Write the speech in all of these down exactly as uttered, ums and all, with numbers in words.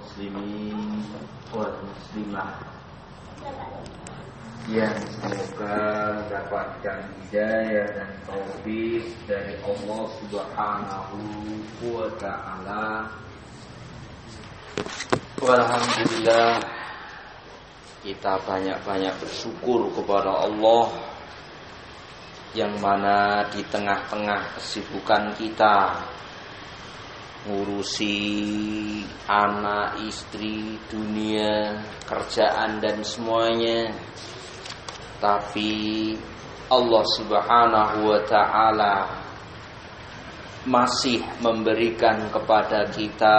muslimin wal muslimah yang semoga mendapatkan hidayah dan taufik dari Allah Subhanahu wa ta'ala. Alhamdulillah, kita banyak-banyak bersyukur kepada Allah yang mana di tengah-tengah kesibukan kita ngurusi anak, istri, dunia, kerjaan dan semuanya, tapi Allah Subhanahu wa ta'ala masih memberikan kepada kita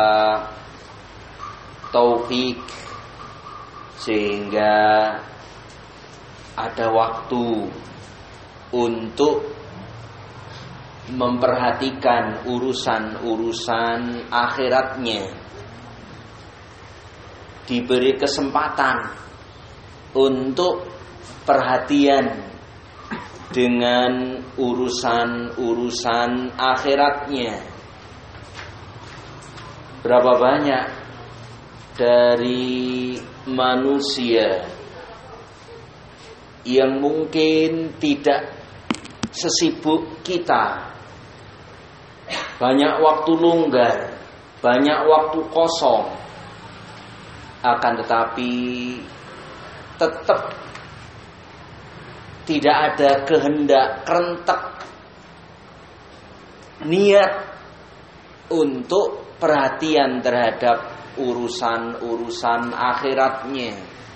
taufik sehingga ada waktu untuk memperhatikan urusan-urusan akhiratnya, diberi kesempatan untuk perhatian dengan urusan-urusan akhiratnya. Berapa banyak dari manusia yang mungkin tidak sesibuk kita, banyak waktu longgar, banyak waktu kosong, akan tetapi tetap tidak ada kehendak kerentek niat untuk perhatian terhadap urusan-urusan akhiratnya,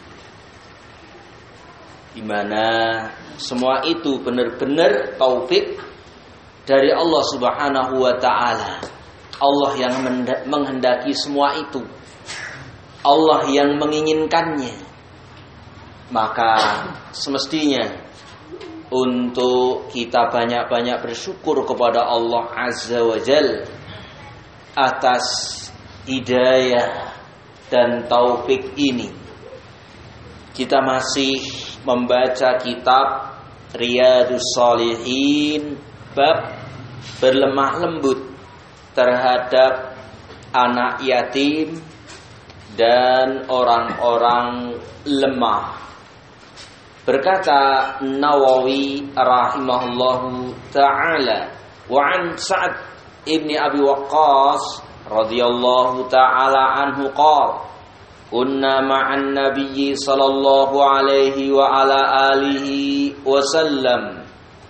di mana semua itu benar-benar taufik dari Allah Subhanahu wa ta'ala. Allah yang menghendaki semua itu, Allah yang menginginkannya. Maka semestinya untuk kita banyak-banyak bersyukur kepada Allah Azza wa Jal atas hidayah dan taufik ini. Kita masih membaca kitab Riyadhus Shalihin bab berlemah lembut terhadap anak yatim dan orang-orang lemah. Berkata Nawawi rahimahullahu ta'ala, wa an Sa'ad ibni Abi Waqqas radhiyallahu ta'ala anhu qala, kunna ma'an nabiyyi sallallahu alaihi wa ala alihi wa sallam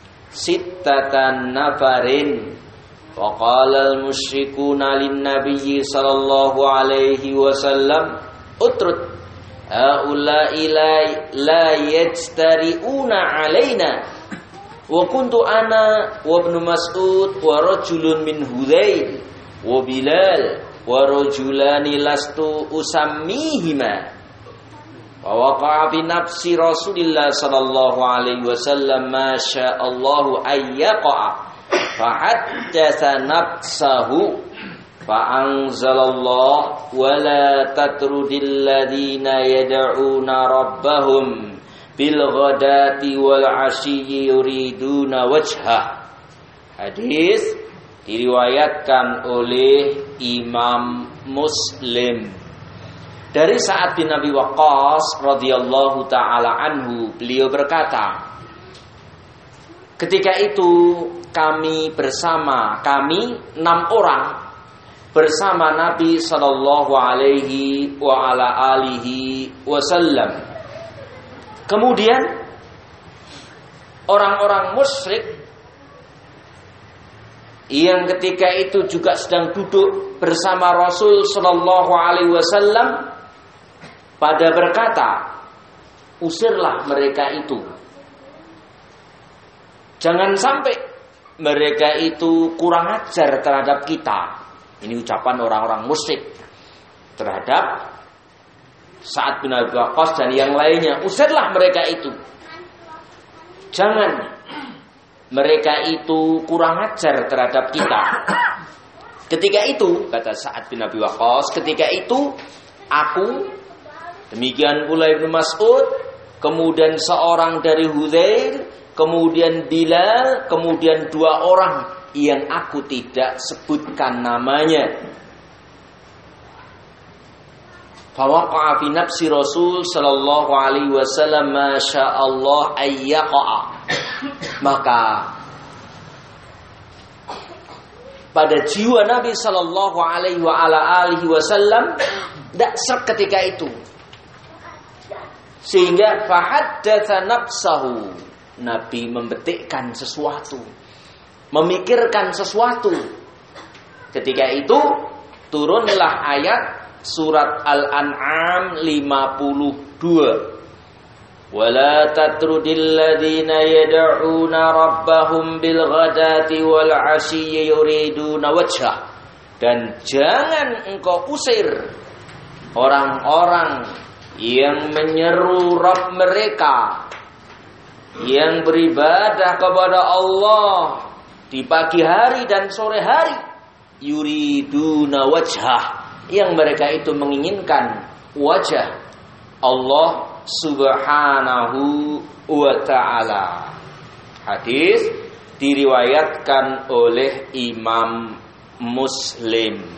sittatan nafarin, wa qala al-musyrikuna lin-nabiyyi sallallahu alaihi wa sallam utrud haula'i la yajtari'una alaina, wa kuntu ana wa ibnu Mas'ud wa rajulun min Hudzail wa Bilal wa rajulani lastu usammihima, wa waqa'a bi nafsi Rasulillah sallallahu alaihi wasallam ma sya'allahu ayyaqa fa haddatsa nafsahu fa anzalallahu wa la tatrudil ladina yad'una rabbahum bil ghadati wal 'ashiyyi yuriduna wajhah. Hadis diriwayatkan oleh Imam Muslim dari Sa'ad bin Abi Waqqas radhiyallahu ta'ala anhu. Beliau berkata, ketika itu kami bersama, kami enam orang bersama Nabi sallallahu alaihi wa ala alihi wasallam. Kemudian orang-orang musyrik yang ketika itu juga sedang duduk bersama Rasul sallallahu alaihi wasallam pada berkata, usirlah mereka itu. Jangan sampai mereka itu kurang ajar terhadap kita. Ini ucapan orang-orang musyrik terhadap Sa'ad bin Abi Waqqas dan yang lainnya. Usirlah mereka itu. Jangan mereka itu kurang ajar terhadap kita. Ketika itu, kata Sa'ad bin Abi Waqqas, ketika itu aku, demikian pula Ibnu Mas'ud, kemudian seorang dari Hudzail, kemudian Bilal, kemudian dua orang yang aku tidak sebutkan namanya. Fawaqa'a fi nafsi Rasul sallallahu alaihi wasallam ma sya'allah ayyaqa'a. Maka pada jiwa Nabi sallallahu alaihi wa ala alihi wasallam tidak ser ketika itu. Sehingga fahaddatsa nafsahu. Nabi membetikkan sesuatu, memikirkan sesuatu. Ketika itu turunlah ayat surat Al-An'am lima puluh dua. Wala tatrudil ladzina yad'una rabbahum bil ghadati wal 'ashiyyi yuriduna wajhah. Dan jangan engkau usir orang-orang yang menyeru Rabb mereka, yang beribadah kepada Allah di pagi hari dan sore hari, yuriduna wajhah, yang mereka itu menginginkan wajah Allah Subhanahu wa ta'ala. Hadis diriwayatkan oleh Imam Muslim.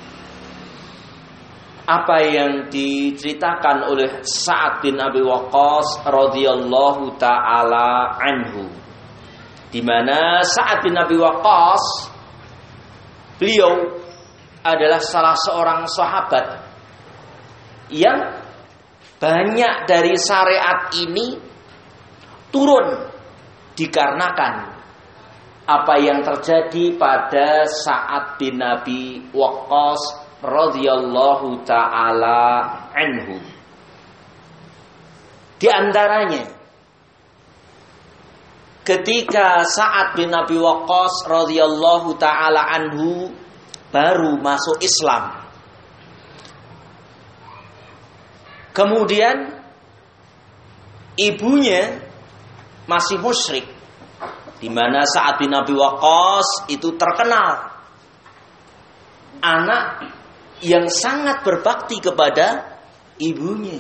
Apa yang diceritakan oleh Sa'ad bin Abi Waqqas radhiyallahu ta'ala anhu, di mana Sa'ad bin Abi Waqqas, beliau adalah salah seorang sahabat yang banyak dari syariat ini turun dikarenakan apa yang terjadi pada Sa'ad bin Abi Waqqas radhiyallahu ta'ala anhu. Di antaranya, ketika Sa'ad bin Abi Waqqas radhiyallahu ta'ala anhu baru masuk Islam, kemudian ibunya masih musyrik, di mana Sa'ad bin Abi Waqqas itu terkenal anak yang sangat berbakti kepada ibunya.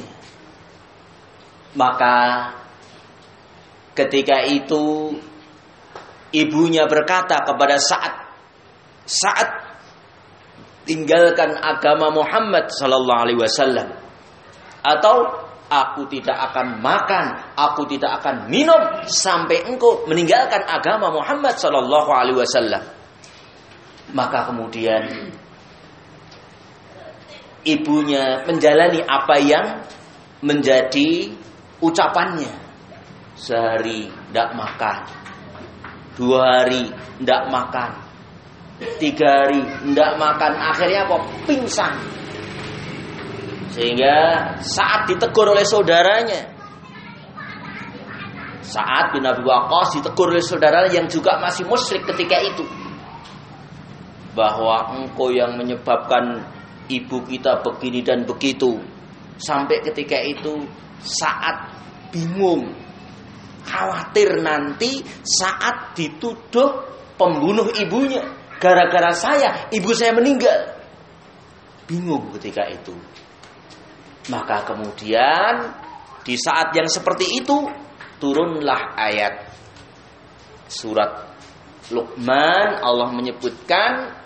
Maka ketika itu ibunya berkata kepada Sa'ad, Sa'ad, tinggalkan agama Muhammad sallallahu alaihi wasallam, atau aku tidak akan makan, aku tidak akan minum sampai engkau meninggalkan agama Muhammad sallallahu alaihi wasallam. Maka kemudian ibunya menjalani apa yang menjadi ucapannya. Sehari tidak makan, dua hari tidak makan, tiga hari tidak makan, akhirnya apa? Pingsan. Sehingga saat ditegur oleh saudaranya, Sa'ad bin Abi Waqqas ditegur oleh saudaranya yang juga masih musyrik ketika itu, bahwa engkau yang menyebabkan ibu kita begini dan begitu. Sampai ketika itu Sa'ad bingung, khawatir nanti Sa'ad dituduh pembunuh ibunya, gara-gara saya ibu saya meninggal. Bingung ketika itu. Maka kemudian di saat yang seperti itu turunlah ayat surat Luqman. Allah menyebutkan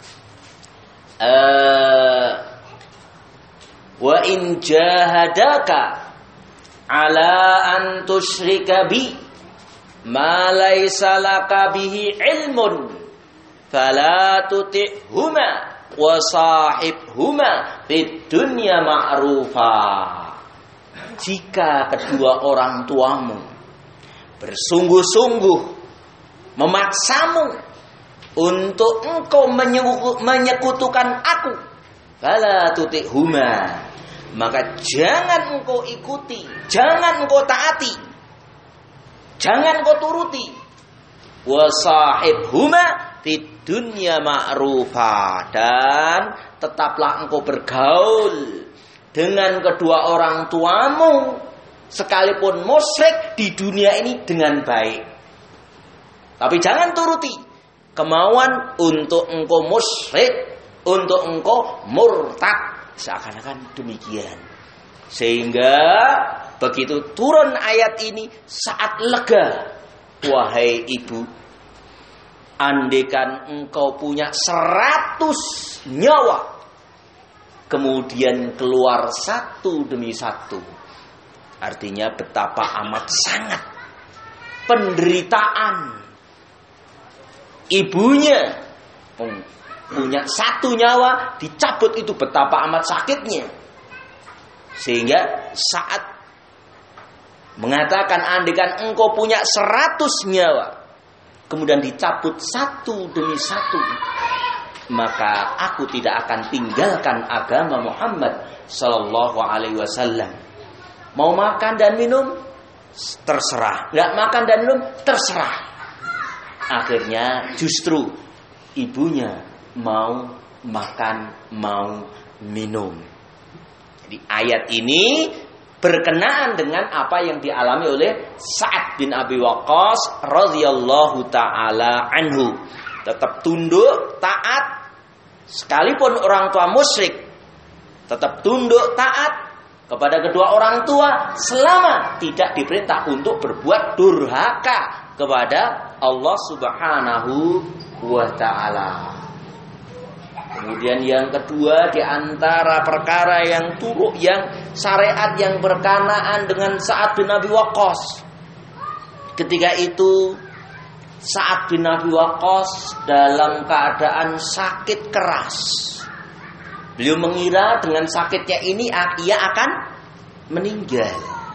uh, wa in jahadaka ala an tusyrika bi ma laysa laka bihi ilmun fala tuti'huma wa sahibhuma fid dunya ma'rufa. Jika kedua orang tuamu bersungguh-sungguh memaksamu untuk engkau menyekutukan aku, fala tuti'huma, maka jangan engkau ikuti, jangan engkau taati, jangan engkau turuti. Wa sahibhuma fid dunya ma'rufa, dan tetaplah engkau bergaul dengan kedua orang tuamu sekalipun musyrik di dunia ini dengan baik. Tapi jangan turuti kemauan untuk engkau musyrik, untuk engkau murtad, seakan-akan demikian. Sehingga begitu turun ayat ini, saat lega, wahai ibu, andekan engkau punya seratus nyawa, kemudian keluar satu demi satu. Artinya betapa amat sangat penderitaan ibunya punya satu nyawa dicabut, itu betapa amat sakitnya. Sehingga saat mengatakan, andikan engkau punya seratus nyawa, kemudian dicabut satu demi satu, maka aku tidak akan tinggalkan agama Muhammad sallallahu alaihi wasallam. Mau makan dan minum terserah, nggak makan dan minum terserah. Akhirnya justru ibunya mau makan, mau minum. Jadi ayat ini berkenaan dengan apa yang dialami oleh Sa'ad bin Abi Waqqas radhiyallahu taala anhu. Tetap tunduk, taat, sekalipun orang tua musyrik, tetap tunduk, taat kepada kedua orang tua selama tidak diperintah untuk berbuat durhaka kepada Allah Subhanahu wa taala. Kemudian yang kedua, di antara perkara yang turut yang syariat yang berkenaan dengan Sa'ad bin Abi Waqqas. Ketika itu Sa'ad bin Abi Waqqas dalam keadaan sakit keras. Beliau mengira dengan sakitnya ini ia akan meninggal.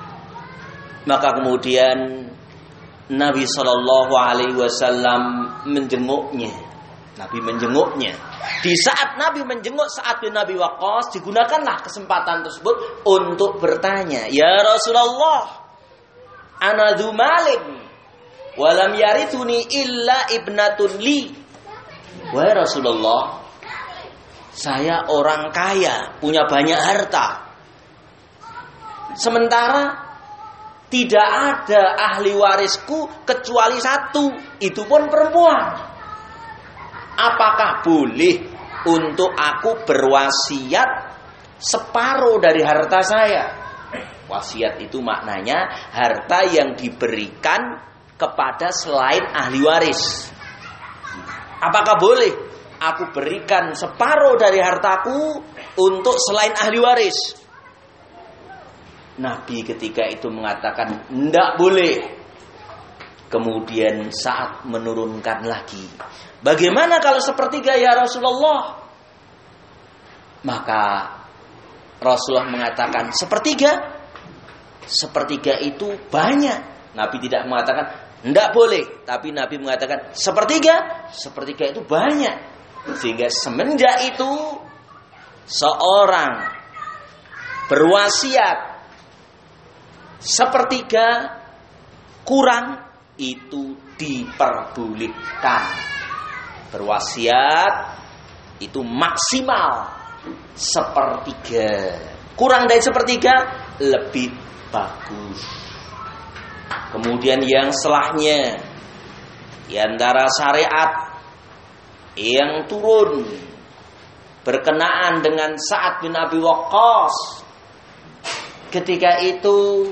Maka kemudian Nabi Shallallahu Alaihi Wasallam menjenguknya. Nabi menjenguknya. Di saat Nabi menjenguk Sa'ad bin Abi Waqqas, digunakanlah kesempatan tersebut untuk bertanya, ya Rasulullah, ana dzu malin walam yarithuni illa ibnatun li. Wahai Rasulullah, saya orang kaya, punya banyak harta. Sementara tidak ada ahli warisku kecuali satu, itu pun perempuan. Apakah boleh untuk aku berwasiat separuh dari harta saya? Wasiat itu maknanya harta yang diberikan kepada selain ahli waris. Apakah boleh aku berikan separuh dari hartaku untuk selain ahli waris? Nabi ketika itu mengatakan, tidak boleh. Kemudian saat menurunkan lagi, bagaimana kalau sepertiga ya Rasulullah? Maka Rasulullah mengatakan, sepertiga? Sepertiga itu banyak. Nabi tidak mengatakan, tidak boleh. Tapi Nabi mengatakan, sepertiga? Sepertiga itu banyak. Sehingga semenjak itu, seorang berwasiat sepertiga kurang itu diperbolehkan. Berwasiat itu maksimal sepertiga. Kurang dari sepertiga lebih bagus. Kemudian yang setelahnya, di antara syariat yang turun berkenaan dengan Sa'ad bin Abi Waqqas, ketika itu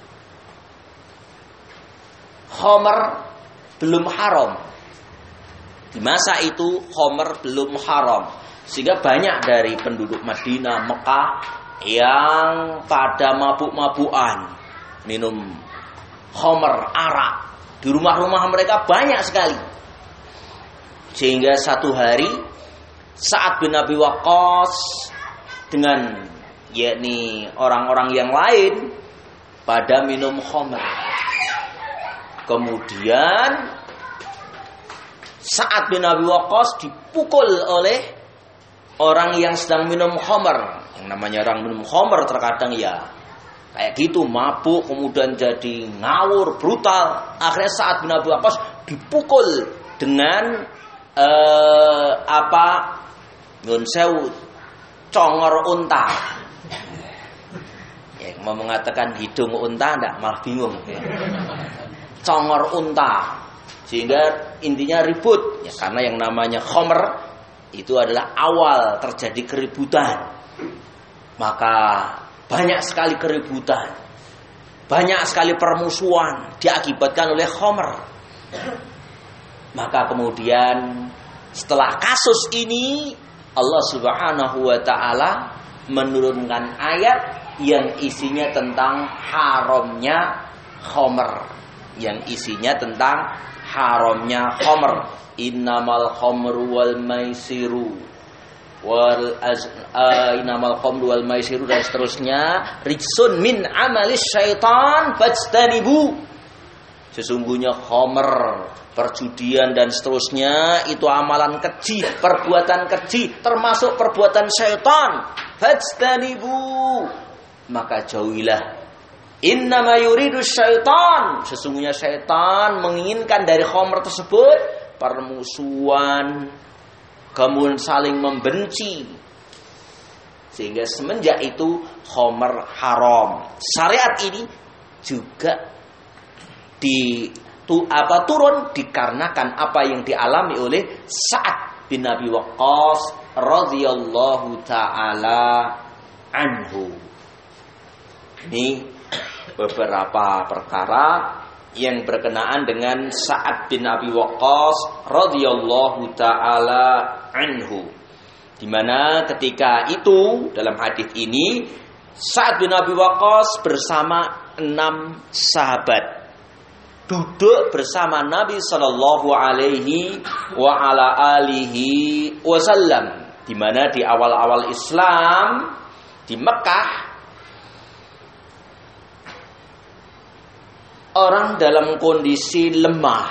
khamar belum haram. Di masa itu khamar belum haram, sehingga banyak dari penduduk Madinah, Mekah yang pada mabuk-mabukan minum khamar, arak di rumah-rumah mereka banyak sekali. Sehingga satu hari Sa'ad bin Abi Waqqas dengan yakni orang-orang yang lain pada minum khamar. Kemudian Sa'ad bin Abi Waqqas dipukul oleh orang yang sedang minum khamar. Yang namanya orang minum khamar terkadang ya kayak gitu, mabuk, kemudian jadi ngawur, brutal. Akhirnya Sa'ad bin Abi Waqqas dipukul dengan eh, apa? Nyun sewu, congor unta. Ya, mau mengatakan hidung unta enggak, malah bingung. Ya. Congor unta, sehingga intinya ribut ya, karena yang namanya khamr itu adalah awal terjadi keributan. Maka banyak sekali keributan, banyak sekali permusuhan diakibatkan oleh khamr. Maka kemudian setelah kasus ini Allah Subhanahu wa taala menurunkan ayat yang isinya tentang haramnya khamr, yang isinya tentang haramnya khamr. Innamal khamru wal maisiru wal az, uh, innamal khamru wal maisiru dan seterusnya rijsun min amalis syaitan fajtanibu. Sesungguhnya khamr, perjudian dan seterusnya itu amalan keji, perbuatan keji, termasuk perbuatan syaitan. Fajtanibu, maka jauhilah. Innama yuridu syaitan, sesungguhnya syaitan menginginkan dari khamr tersebut permusuhan, kemudian saling membenci. Sehingga semenjak itu khamr haram. Syariat ini juga di tu, apa turun dikarenakan apa yang dialami oleh Sa'ad bin Abi Waqqas radhiyallahu taala anhu. Ini beberapa perkara yang berkenaan dengan Sa'ad bin Abi Waqqas radhiyallahu taala anhu, di mana ketika itu dalam hadis ini Sa'ad bin Abi Waqqas bersama enam sahabat duduk bersama Nabi sallallahu alaihi wa ala alihi wasallam, di mana di awal-awal Islam di Mekah orang dalam kondisi lemah.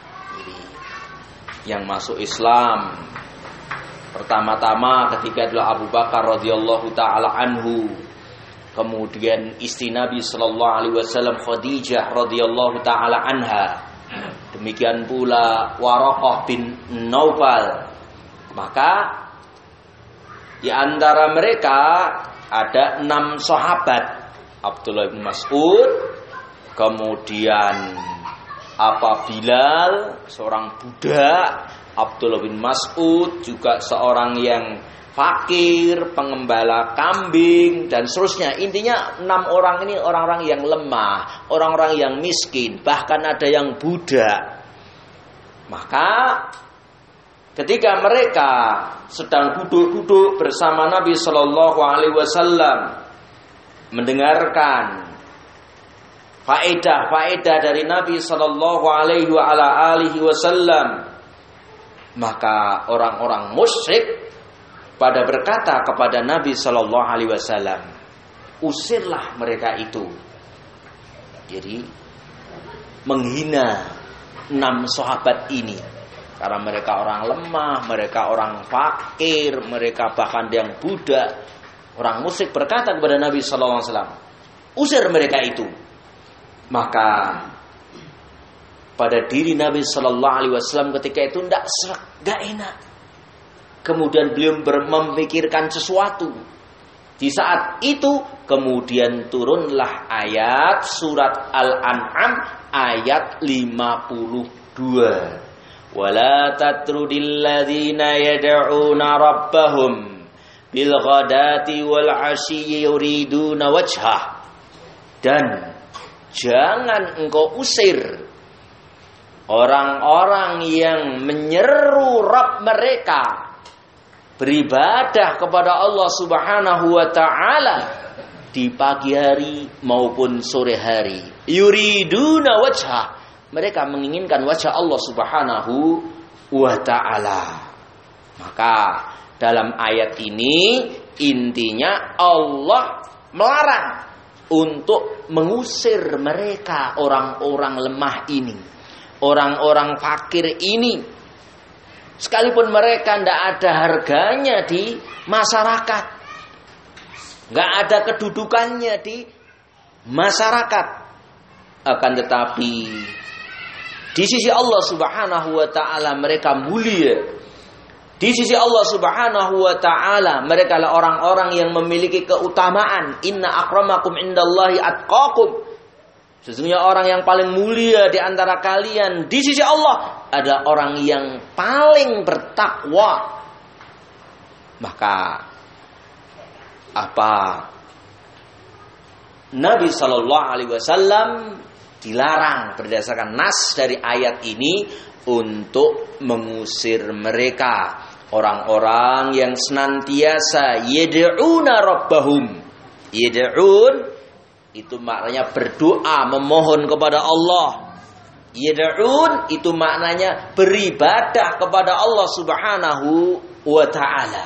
Yang masuk Islam pertama-tama ketika adalah Abu Bakar radhiyallahu taala anhu, kemudian istri Nabi sallallahu alaihi wasallam Khadijah radhiyallahu taala anha, demikian pula Waraqah bin Naufal. Maka di antara mereka ada enam sahabat, Abdullah bin Mas'ud, kemudian apa Bilal, seorang budak, Abdullah bin Mas'ud juga seorang yang fakir, pengembala kambing dan seterusnya. Intinya enam orang ini orang-orang yang lemah, orang-orang yang miskin, bahkan ada yang budak. Maka ketika mereka sedang duduk-duduk bersama Nabi sallallahu alaihi wasallam mendengarkan faedah-faedah dari Nabi sallallahu alaihi wa ala alihi wasallam, maka orang-orang musyrik pada berkata kepada Nabi sallallahu alaihi wasallam, usirlah mereka itu. Jadi menghina enam sahabat ini karena mereka orang lemah, mereka orang fakir, mereka bahkan yang budak. Orang musyrik berkata kepada Nabi sallallahu alaihi wasallam, usir mereka itu. Maka pada diri Nabi sallallahu alaihi wasallam ketika itu tidak serak, enggak enak. Kemudian beliau memikirkan sesuatu. Di saat itu kemudian turunlah ayat surat Al-An'am ayat lima puluh dua. Wala tatrudil ladzina yad'una rabbahum bil ghadati wal 'ashyi yuriduna wajhah. Dan jangan engkau usir orang-orang yang menyeru Rabb mereka beribadah kepada Allah Subhanahu wa taala di pagi hari maupun sore hari. Yuriduna wajhah, mereka menginginkan wajah Allah Subhanahu wa taala. Maka dalam ayat ini intinya Allah melarang untuk mengusir mereka, orang-orang lemah ini, orang-orang fakir ini, sekalipun mereka tidak ada harganya di masyarakat, nggak ada kedudukannya di masyarakat, akan tetapi di sisi Allah Subhanahu wa taala mereka mulia. Di sisi Allah Subhanahu wa taala mereka adalah orang-orang yang memiliki keutamaan. Inna akramakum indallahi atqakum. Sesungguhnya orang yang paling mulia di antara kalian di sisi Allah adalah orang yang paling bertakwa. Maka apa Nabi sallallahu alaihi wasallam dilarang berdasarkan nas dari ayat ini untuk mengusir mereka, Orang-orang yang senantiasa yad'una rabbahum. Yad'un itu maknanya berdoa, memohon kepada Allah. Yad'un itu maknanya beribadah kepada Allah Subhanahu wa ta'ala.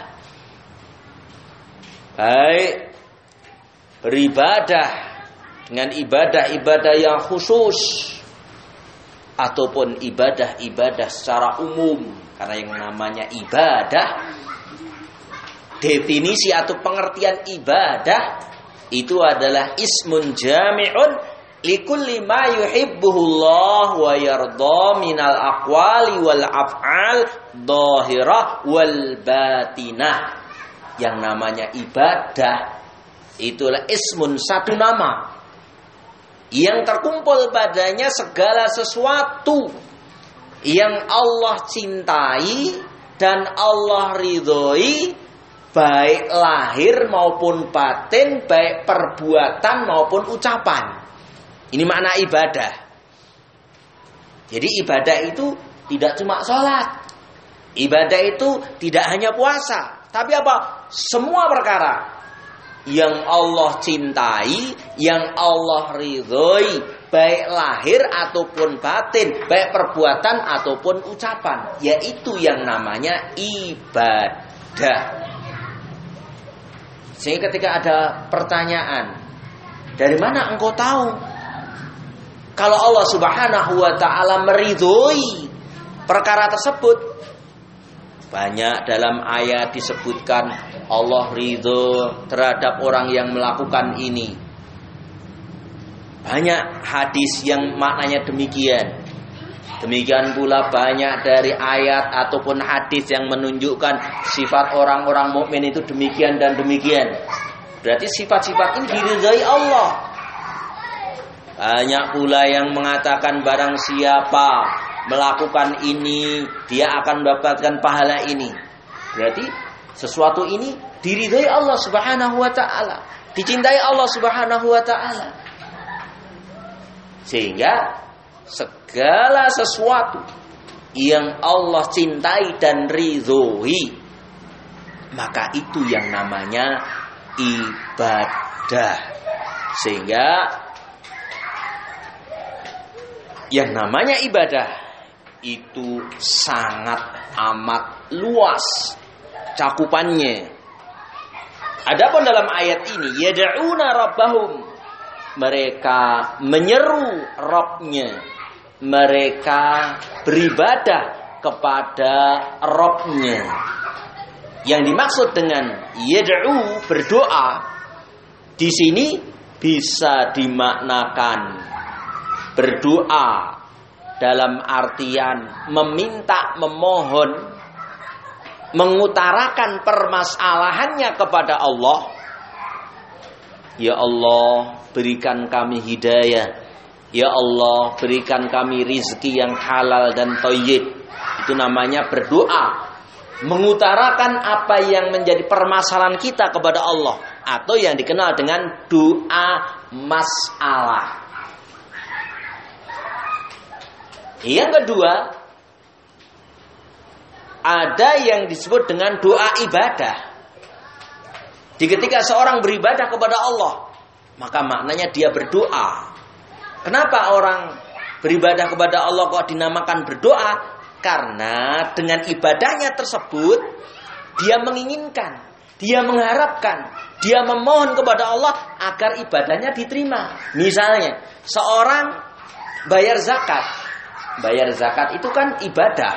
Baik, beribadah dengan ibadah-ibadah yang khusus ataupun ibadah-ibadah secara umum. Karena yang namanya ibadah, definisi atau pengertian ibadah itu adalah ismun jami'un likulli ma yuhibbuhullah wa yarda minal aqwali wal af'al dhahirah wal batinah. Yang namanya ibadah itulah ismun, satu nama yang terkumpul padanya segala sesuatu yang Allah cintai dan Allah ridhoi, baik lahir maupun batin, baik perbuatan maupun ucapan. Ini makna ibadah. Jadi ibadah itu tidak cuma sholat. Ibadah itu tidak hanya puasa. Tapi apa? Semua perkara yang Allah cintai, yang Allah ridhoi, baik lahir ataupun batin, baik perbuatan ataupun ucapan, yaitu yang namanya ibadah. Sehingga ketika ada pertanyaan, dari mana engkau tahu kalau Allah Subhanahu wa ta'ala meridhoi perkara tersebut? Banyak dalam ayat disebutkan Allah ridho terhadap orang yang melakukan ini. Banyak hadis yang maknanya demikian. Demikian pula banyak dari ayat ataupun hadis yang menunjukkan sifat orang-orang mukmin itu demikian dan demikian. Berarti sifat-sifat ini diridhai Allah. Banyak pula yang mengatakan barang siapa melakukan ini, dia akan mendapatkan pahala ini. Berarti sesuatu ini diridhai Allah Subhanahu wa ta'ala, dicintai Allah Subhanahu wa ta'ala. Sehingga segala sesuatu yang Allah cintai dan ridhoi, maka itu yang namanya ibadah. Sehingga yang namanya ibadah itu sangat amat luas cakupannya. Adapun dalam ayat ini, yad'una rabbahum, mereka menyeru Rabbnya, mereka beribadah kepada Rabbnya. Yang dimaksud dengan yad'u, berdoa, di sini bisa dimaknakan berdoa dalam artian meminta, memohon, mengutarakan permasalahannya kepada Allah. Ya Allah, berikan kami hidayah. Ya Allah, berikan kami rizki yang halal dan thayyib. Itu namanya berdoa, mengutarakan apa yang menjadi permasalahan kita kepada Allah, atau yang dikenal dengan doa masalah. Yang kedua, ada yang disebut dengan doa ibadah. Di ketika seorang beribadah kepada Allah, maka maknanya dia berdoa. Kenapa orang beribadah kepada Allah kok dinamakan berdoa? Karena dengan ibadahnya tersebut, dia menginginkan, dia mengharapkan, dia memohon kepada Allah agar ibadahnya diterima. Misalnya, seorang bayar zakat. Bayar zakat itu kan ibadah.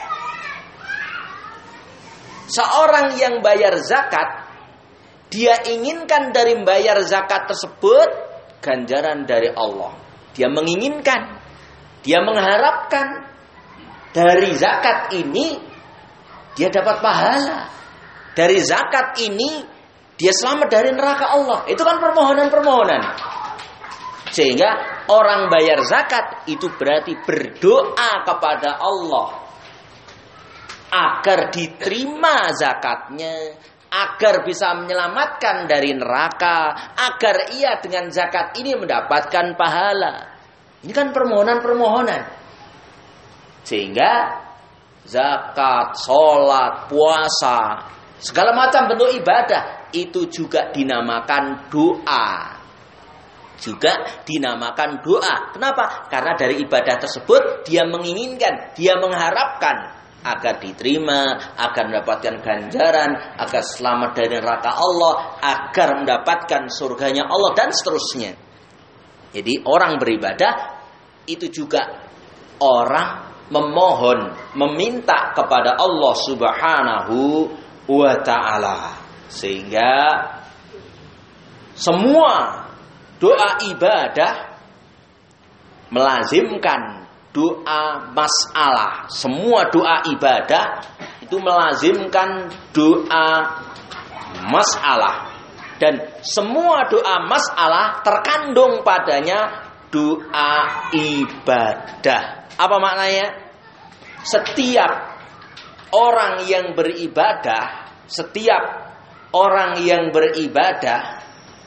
Seorang yang bayar zakat, dia inginkan dari membayar zakat tersebut ganjaran dari Allah. Dia menginginkan, dia mengharapkan dari zakat ini dia dapat pahala. Dari zakat ini dia selamat dari neraka Allah. Itu kan permohonan-permohonan. Sehingga orang bayar zakat itu berarti berdoa kepada Allah agar diterima zakatnya, agar bisa menyelamatkan dari neraka, agar ia dengan zakat ini mendapatkan pahala. Ini kan permohonan-permohonan. Sehingga zakat, sholat, puasa, segala macam bentuk ibadah itu juga dinamakan doa. Juga dinamakan doa. Kenapa? Karena dari ibadah tersebut dia menginginkan, dia mengharapkan agar diterima, agar mendapatkan ganjaran, agar selamat dari neraka Allah, agar mendapatkan surganya Allah, dan seterusnya. Jadi orang beribadah itu juga orang memohon, meminta kepada Allah Subhanahu wa ta'ala. Sehingga semua doa ibadah melazimkan doa masalah. Semua doa ibadah itu melazimkan doa masalah. Dan semua doa masalah terkandung padanya doa ibadah. Apa maknanya? Setiap orang yang beribadah, setiap orang yang beribadah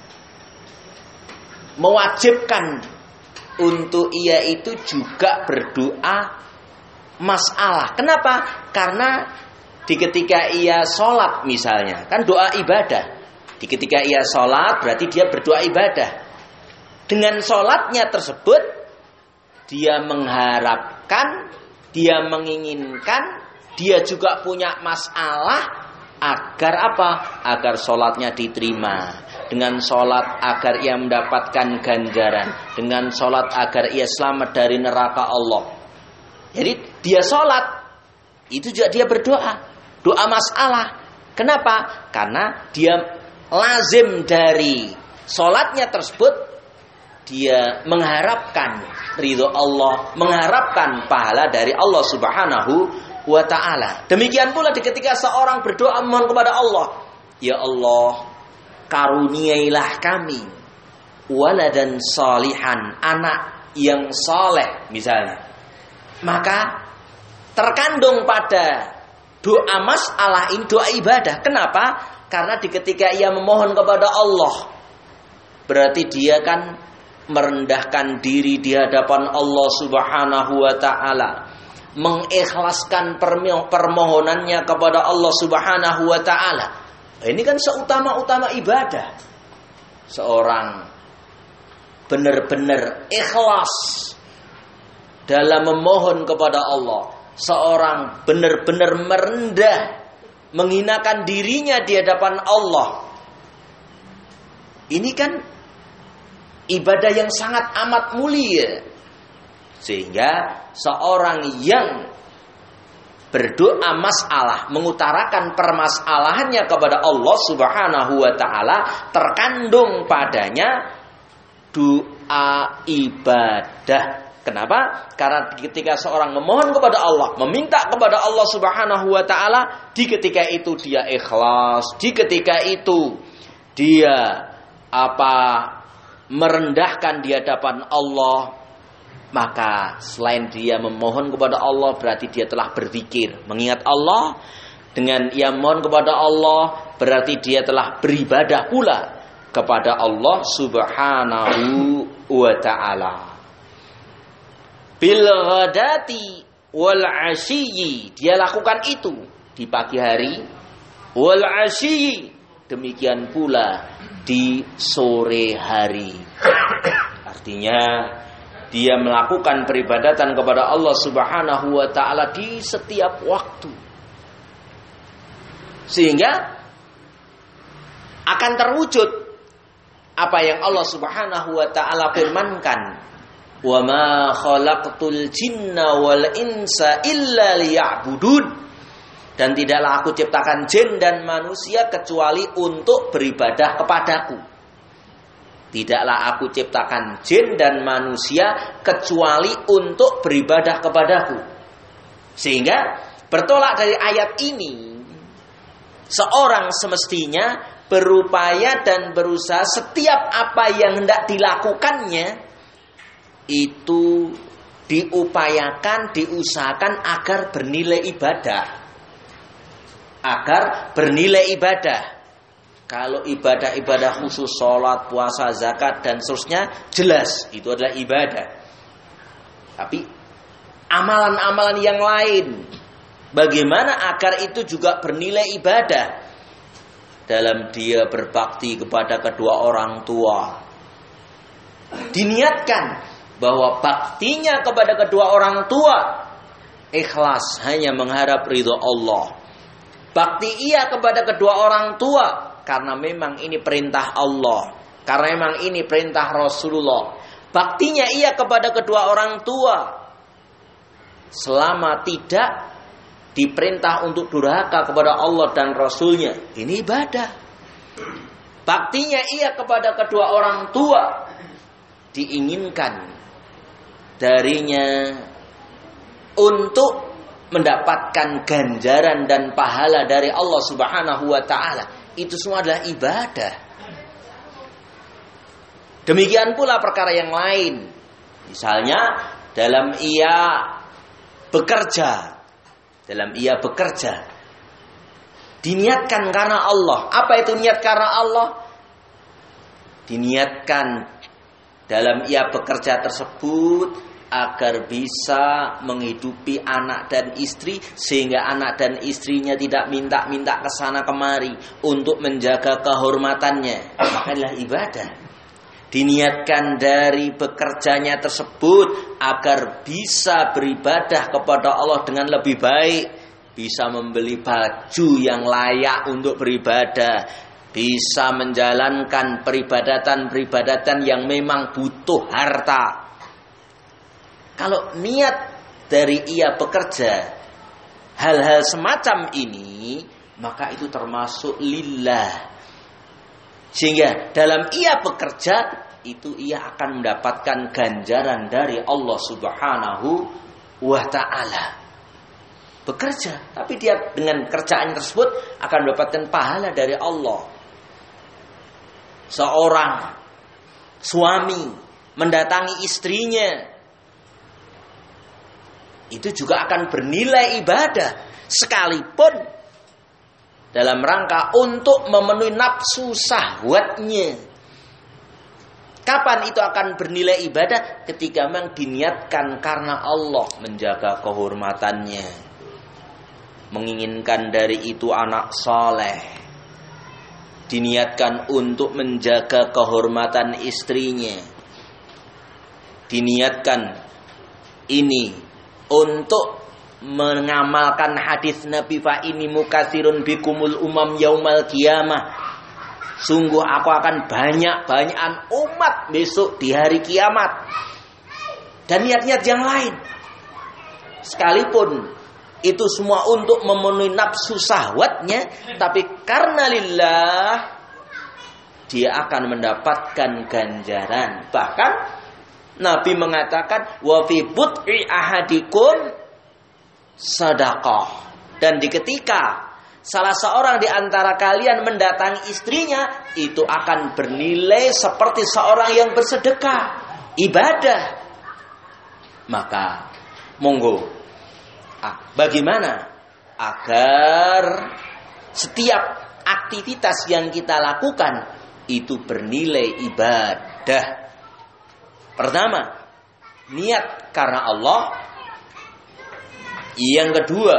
mewajibkan untuk ia itu juga berdoa masalah. Kenapa? Karena di ketika ia sholat misalnya, kan doa ibadah. Di ketika ia sholat berarti dia berdoa ibadah. Dengan sholatnya tersebut dia mengharapkan, dia menginginkan, dia juga punya masalah agar apa? Agar sholatnya diterima. Dengan sholat agar ia mendapatkan ganjaran. Dengan sholat agar ia selamat dari neraka Allah. Jadi dia sholat, itu juga dia berdoa. Doa masalah. Kenapa? Karena dia lazim dari sholatnya tersebut, dia mengharapkan ridho Allah, mengharapkan pahala dari Allah Subhanahu wa ta'ala. Demikian pula ketika seorang berdoa mohon kepada Allah, ya Allah, karuniailah kami waladan salihan, anak yang saleh misalnya. Maka terkandung pada doa masalah ini doa ibadah. Kenapa? Karena di ketika ia memohon kepada Allah, berarti dia kan merendahkan diri di hadapan Allah Subhanahu wa ta'ala, mengikhlaskan permohonannya kepada Allah Subhanahu wa ta'ala. Ini kan seutama-utama ibadah. Seorang benar-benar ikhlas dalam memohon kepada Allah. Seorang benar-benar merendah, menghinakan dirinya di hadapan Allah. Ini kan ibadah yang sangat amat mulia. Sehingga seorang yang berdoa masalah, mengutarakan permasalahannya kepada Allah Subhanahu wa ta'ala, terkandung padanya doa ibadah. Kenapa? Karena ketika seorang memohon kepada Allah, meminta kepada Allah Subhanahu wa ta'ala, di ketika itu dia ikhlas, di ketika itu dia apa merendahkan di hadapan Allah, maka selain dia memohon kepada Allah, berarti dia telah berzikir, mengingat Allah. Dengan ia mohon kepada Allah, berarti dia telah beribadah pula kepada Allah Subhanahu wa ta'ala. Bil ghadati wal asyiyi, dia lakukan itu di pagi hari, wal asyiyi, demikian pula di sore hari. Artinya dia melakukan peribadatan kepada Allah Subhanahu wa ta'ala di setiap waktu. Sehingga akan terwujud apa yang Allah Subhanahu wa ta'ala firmankan, "Wa ma khalaqtul jinna wal insa illa liya'budun." Dan tidaklah aku ciptakan jin dan manusia kecuali untuk beribadah kepadaku. Tidaklah aku ciptakan jin dan manusia kecuali untuk beribadah kepadaku. Sehingga bertolak dari ayat ini, seorang semestinya berupaya dan berusaha setiap apa yang hendak dilakukannya itu diupayakan, diusahakan agar bernilai ibadah. Agar bernilai ibadah. Kalau ibadah-ibadah khusus, sholat, puasa, zakat, dan seterusnya, jelas itu adalah ibadah. Tapi amalan-amalan yang lain, Bagaimana agar itu juga bernilai ibadah dalam dia berbakti kepada kedua orang tua. Diniatkan bahwa baktinya kepada kedua orang tua ikhlas hanya mengharap ridho Allah. Bakti ia kepada kedua orang tua karena memang ini perintah Allah, karena memang ini perintah Rasulullah. Baktinya ia kepada kedua orang tua selama tidak diperintah untuk durhaka kepada Allah dan Rasulnya, ini ibadah. Baktinya ia kepada kedua orang tua diinginkan darinya untuk mendapatkan ganjaran dan pahala dari Allah Subhanahu wa taala. Itu semua adalah ibadah. Demikian pula perkara yang lain. Misalnya dalam ia bekerja, dalam ia bekerja diniatkan karena Allah. Apa itu niat karena Allah? Diniatkan dalam ia bekerja tersebut agar bisa menghidupi anak dan istri, sehingga anak dan istrinya tidak minta-minta ke sana kemari untuk menjaga kehormatannya. Maka adalah ibadah. Diniatkan dari bekerjanya tersebut agar bisa beribadah kepada Allah dengan lebih baik, bisa membeli baju yang layak untuk beribadah, bisa menjalankan peribadatan-peribadatan yang memang butuh harta. Kalau niat dari ia bekerja hal-hal semacam ini, maka itu termasuk lillah. Sehingga dalam ia bekerja itu ia akan mendapatkan ganjaran dari Allah Subhanahu wa ta'ala. Bekerja, tapi dia dengan kerjaan tersebut akan mendapatkan pahala dari Allah. Seorang suami mendatangi istrinya, itu juga akan bernilai ibadah, sekalipun dalam rangka untuk memenuhi nafsu syahwatnya. Kapan itu akan bernilai ibadah? Ketika memang diniatkan karena Allah, menjaga kehormatannya, menginginkan dari itu anak saleh, diniatkan untuk menjaga kehormatan istrinya, diniatkan ini untuk mengamalkan hadis Nabi, fa ini mukatsirun bikumul umam yaumal qiyamah. Sungguh aku akan banyak-banyakan umat besok di hari kiamat. Dan niat-niat yang lain. Sekalipun itu semua untuk memenuhi nafsu syahwatnya, tapi karena lillah dia akan mendapatkan ganjaran. Bahkan Nabi mengatakan wa fi bud'i ahadikum sadaqah. Dan di ketika salah seorang di antara kalian mendatangi istrinya, itu akan bernilai seperti seorang yang bersedekah, ibadah. Maka monggo, ah, bagaimana agar setiap aktivitas yang kita lakukan itu bernilai ibadah? Pertama, niat karena Allah. Yang kedua,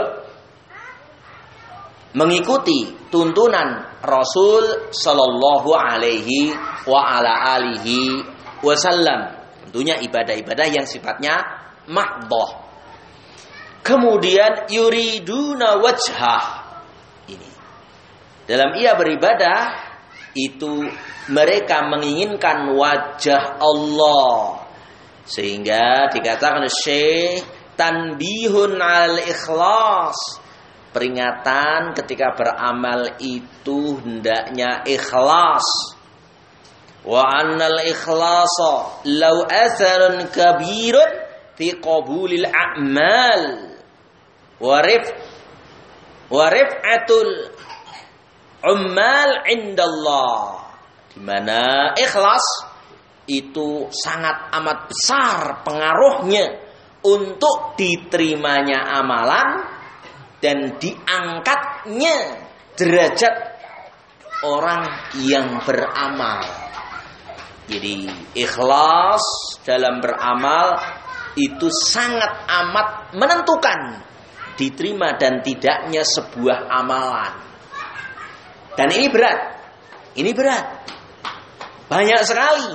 mengikuti tuntunan Rasul sallallahu alaihi wa ala alihi wasallam. Tentunya ibadah-ibadah yang sifatnya mahdhah. Kemudian yuriduna wajhah. Ini. Dalam ia beribadah itu mereka menginginkan wajah Allah. Sehingga dikatakan Syekh tanbihun al-ikhlas, peringatan ketika beramal itu hendaknya ikhlas. Wa annal ikhlasa law atharun kabirun fi qabulil a'mal wa rif wa rif'atul ummal indallah. Di mana ikhlas itu sangat amat besar pengaruhnya untuk diterimanya amalan dan diangkatnya derajat orang yang beramal. Jadi ikhlas dalam beramal itu sangat amat menentukan diterima dan tidaknya sebuah amalan. Dan ini berat. Ini berat. Banyak sekali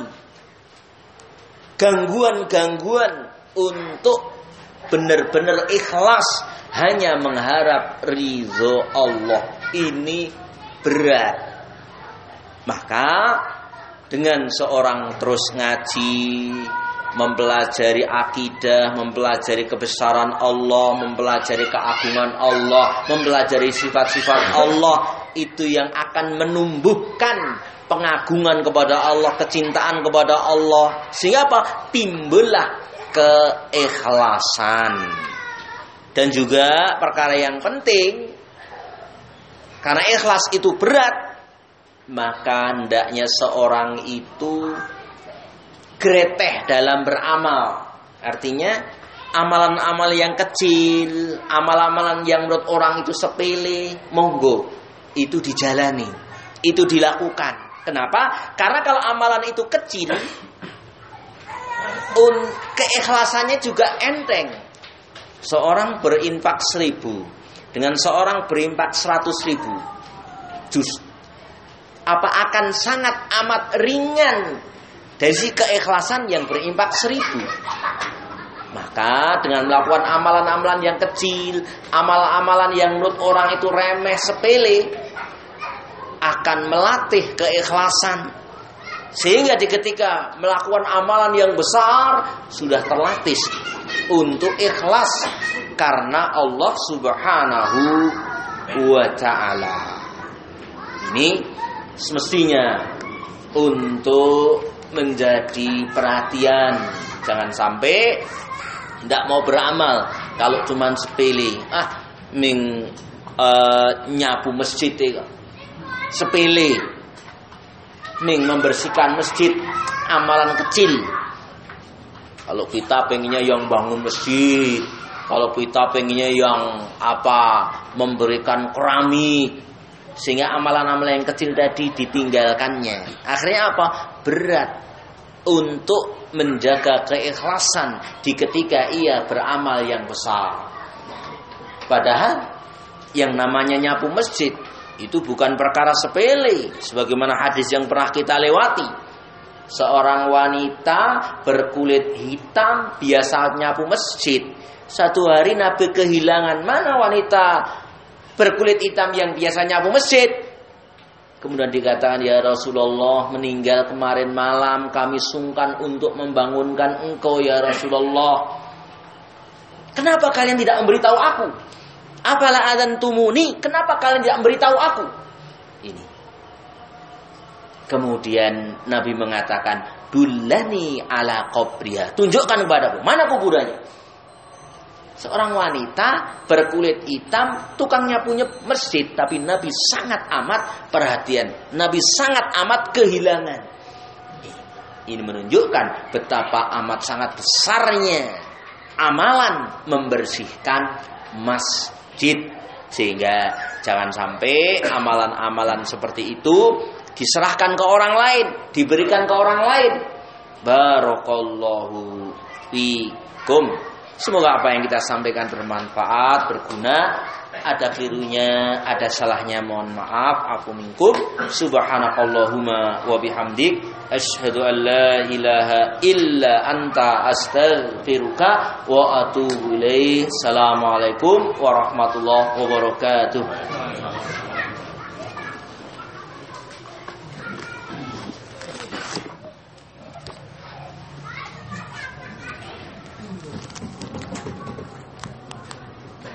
gangguan-gangguan untuk benar-benar ikhlas hanya mengharap ridho Allah. Ini berat. Maka dengan seorang terus ngaji, mempelajari akidah, mempelajari kebesaran Allah, mempelajari keagungan Allah, mempelajari sifat-sifat Allah, itu yang akan menumbuhkan pengagungan kepada Allah, kecintaan kepada Allah. Sehingga apa? Timbullah keikhlasan. Dan juga perkara yang penting, karena ikhlas itu berat, maka hendaknya seorang itu greteh dalam beramal. Artinya amalan-amalan yang kecil, amalan-amalan yang menurut orang itu sepele, monggo itu dijalani, itu dilakukan. Kenapa? Karena kalau amalan itu kecil, un, keikhlasannya juga enteng. Seorang berinfak seribu dengan seorang berinfak seratus ribu, just apa akan sangat amat ringan dari si keikhlasan yang berinfak seribu. Maka dengan melakukan amalan-amalan yang kecil, amalan-amalan yang menurut orang itu remeh sepele, akan melatih keikhlasan. Sehingga di ketika melakukan amalan yang besar, sudah terlatih untuk ikhlas karena Allah Subhanahu wa ta'ala. Ini semestinya untuk menjadi perhatian. Jangan sampai tidak mau beramal kalau cuman sepele. Ah, ming uh, nyapu masjid itu sepele. Ming membersihkan masjid, amalan kecil. Kalau kita pengennya yang bangun masjid, kalau kita pengennya yang apa, memberikan keramik, sehingga amalan-amalan yang kecil tadi ditinggalkannya. Akhirnya apa? Berat untuk menjaga keikhlasan di ketika ia beramal yang besar. Padahal yang namanya nyapu masjid itu bukan perkara sepele, sebagaimana hadis yang pernah kita lewati. Seorang wanita berkulit hitam biasa nyapu masjid. Satu hari Nabi kehilangan, mana wanita berkulit hitam yang biasa nyapu masjid? Kemudian dikatakan, ya Rasulullah, meninggal kemarin malam, kami sungkan untuk membangunkan engkau ya Rasulullah. Kenapa kalian tidak memberitahu aku? Apalah adantumuni? Kenapa kalian tidak memberitahu aku? Ini. Kemudian Nabi mengatakan, dullani ala qabriha. Tunjukkan kepadaku, mana kuburannya? Seorang wanita berkulit hitam, tukang nyapunya masjid, tapi Nabi sangat amat perhatian. Nabi sangat amat kehilangan. Ini menunjukkan betapa amat sangat besarnya amalan membersihkan masjid. Sehingga jangan sampai amalan-amalan seperti itu diserahkan ke orang lain, diberikan ke orang lain. Barakallahu fikum. Semoga apa yang kita sampaikan bermanfaat, berguna. Ada kelirunya, ada salahnya, mohon maaf. Aku minkum. Subhanakallahumma wa bihamdik, asyhadu an la ilaha illa anta, astaghfiruka wa atubu ilaih. Assalamualaikum warahmatullahi wabarakatuh.